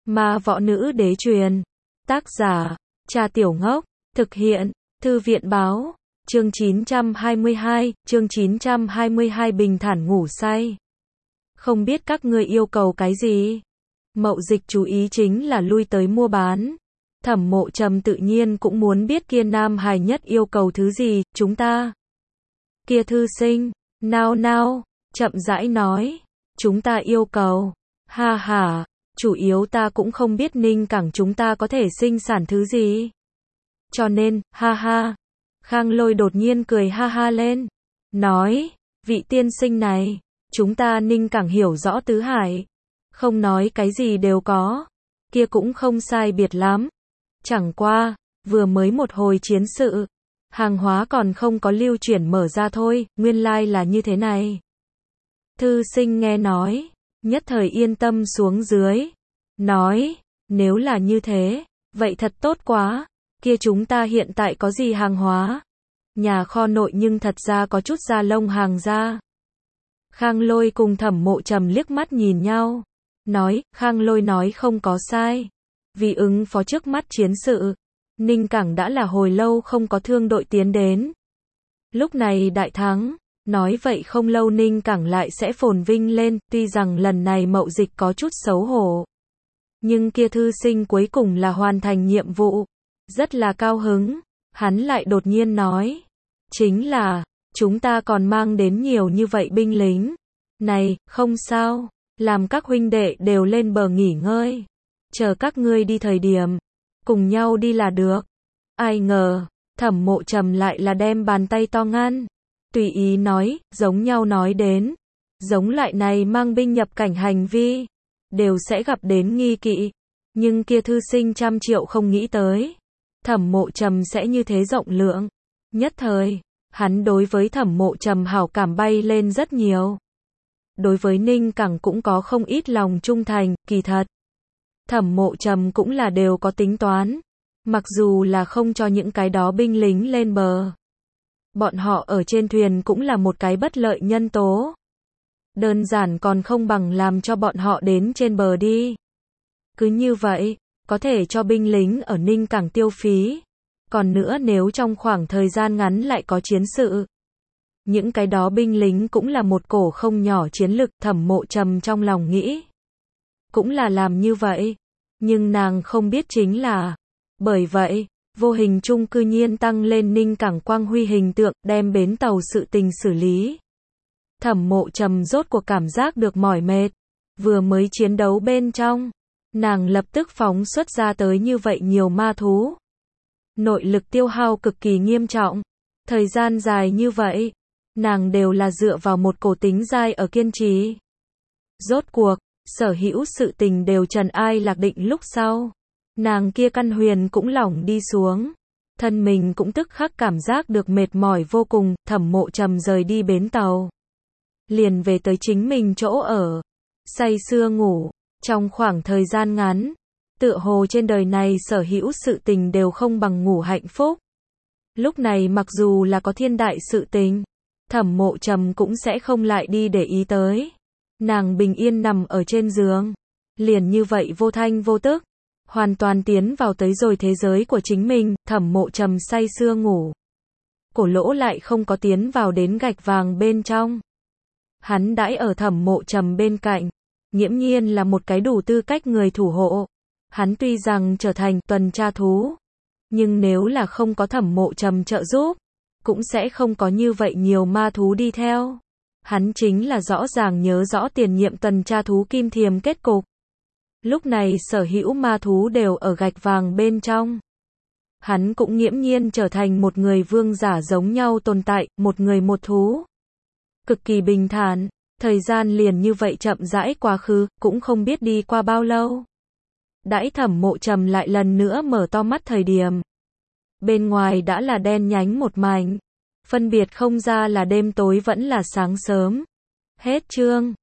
Ma võ nữ đế truyền. Tác giả, Trà Tiểu Ngốc. Thực hiện, Thư viện báo. Chương 922 bình thản ngủ say. Không biết các ngươi yêu cầu cái gì? Mậu Dịch chú ý chính là lui tới mua bán. Thẩm Mộ Trầm tự nhiên cũng muốn biết kia nam hài nhất yêu cầu thứ gì, chúng ta. Kia thư sinh, nao, chậm rãi nói. Chúng ta yêu cầu. Ha ha, chủ yếu ta cũng không biết Ninh Cảng chúng ta có thể sinh sản thứ gì. Cho nên, ha ha. Khang Lôi đột nhiên cười ha ha lên. Nói, vị tiên sinh này, chúng ta Ninh Cảng hiểu rõ tứ hải. Không nói cái gì đều có. Kia cũng không sai biệt lắm. Chẳng qua, vừa mới một hồi chiến sự. Hàng hóa còn không có lưu chuyển mở ra thôi, nguyên lai là như thế này. Thư sinh nghe nói, nhất thời yên tâm xuống dưới. Nói, nếu là như thế, vậy thật tốt quá. Kia chúng ta hiện tại có gì hàng hóa? Nhà kho nội nhưng thật ra có chút da lông hàng ra. Khang Lôi cùng Thẩm Mộ Trầm liếc mắt nhìn nhau. Nói, Khang Lôi nói không có sai. Vì ứng phó trước mắt chiến sự, Ninh Cảng đã là hồi lâu không có thương đội tiến đến. Lúc này đại thắng, nói vậy không lâu Ninh Cảng lại sẽ phồn vinh lên, tuy rằng lần này Mậu Dịch có chút xấu hổ. Nhưng kia thư sinh cuối cùng là hoàn thành nhiệm vụ. Rất là cao hứng, hắn lại đột nhiên nói. Chính là, chúng ta còn mang đến nhiều như vậy binh lính. Này, không sao, làm các huynh đệ đều lên bờ nghỉ ngơi. Chờ các ngươi đi thời điểm, cùng nhau đi là được. Ai ngờ, Thẩm Mộ Trầm lại là đem bàn tay to ngăn. Tùy ý nói, giống nhau nói đến. Giống loại này mang binh nhập cảnh hành vi, đều sẽ gặp đến nghi kỵ. Nhưng kia thư sinh trăm triệu không nghĩ tới. Thẩm Mộ Trầm sẽ như thế rộng lượng. Nhất thời, hắn đối với Thẩm Mộ Trầm hảo cảm bay lên rất nhiều. Đối với Ninh Cảng cũng có không ít lòng trung thành, kỳ thật. Thẩm Mộ Trầm cũng là đều có tính toán. Mặc dù là không cho những cái đó binh lính lên bờ. Bọn họ ở trên thuyền cũng là một cái bất lợi nhân tố. Đơn giản còn không bằng làm cho bọn họ đến trên bờ đi. Cứ như vậy, có thể cho binh lính ở Ninh Cảng tiêu phí. Còn nữa nếu trong khoảng thời gian ngắn lại có chiến sự. Những cái đó binh lính cũng là một cổ không nhỏ chiến lực. Thẩm Mộ Trầm trong lòng nghĩ. Cũng là làm như vậy. Nhưng nàng không biết chính là. Bởi vậy, vô hình chung cư nhiên tăng lên Ninh Cảng quang huy hình tượng, đem bến tàu sự tình xử lý. Thẩm Mộ Trầm rốt cuộc cảm giác được mỏi mệt. Vừa mới chiến đấu bên trong. Nàng lập tức phóng xuất ra tới như vậy nhiều ma thú. Nội lực tiêu hao cực kỳ nghiêm trọng. Thời gian dài như vậy, nàng đều là dựa vào một cổ tính dai ở kiên trì. Rốt cuộc, sở hữu sự tình đều trần ai lạc định lúc sau. Nàng kia căn huyền cũng lỏng đi xuống. Thân mình cũng tức khắc cảm giác được mệt mỏi vô cùng. Thẩm Mộ Trầm rời đi bến tàu. Liền về tới chính mình chỗ ở. Say sưa ngủ. Trong khoảng thời gian ngắn, tựa hồ trên đời này sở hữu sự tình đều không bằng ngủ hạnh phúc. Lúc này mặc dù là có thiên đại sự tình, Thẩm Mộ Trầm cũng sẽ không lại đi để ý tới. Nàng bình yên nằm ở trên giường, liền như vậy vô thanh vô tức, hoàn toàn tiến vào tới rồi thế giới của chính mình. Thẩm Mộ Trầm say sưa ngủ. Cổ Lỗ lại không có tiến vào đến gạch vàng bên trong. Hắn đãi ở Thẩm Mộ Trầm bên cạnh. Nghiễm nhiên là một cái đủ tư cách người thủ hộ. Hắn tuy rằng trở thành tuần tra thú, nhưng nếu là không có Thẩm Mộ Trầm trợ giúp, cũng sẽ không có như vậy nhiều ma thú đi theo. Hắn chính là rõ ràng nhớ rõ tiền nhiệm tuần tra thú Kim Thiềm kết cục. Lúc này sở hữu ma thú đều ở gạch vàng bên trong. Hắn cũng nghiễm nhiên trở thành một người vương giả giống nhau tồn tại, một người một thú. Cực kỳ bình thản. Thời gian liền như vậy chậm rãi quá khứ, cũng không biết đi qua bao lâu. Đãi Thẩm Mộ Trầm lại lần nữa mở to mắt thời điểm. Bên ngoài đã là đen nhánh một mảnh. Phân biệt không ra là đêm tối vẫn là sáng sớm. Hết chương.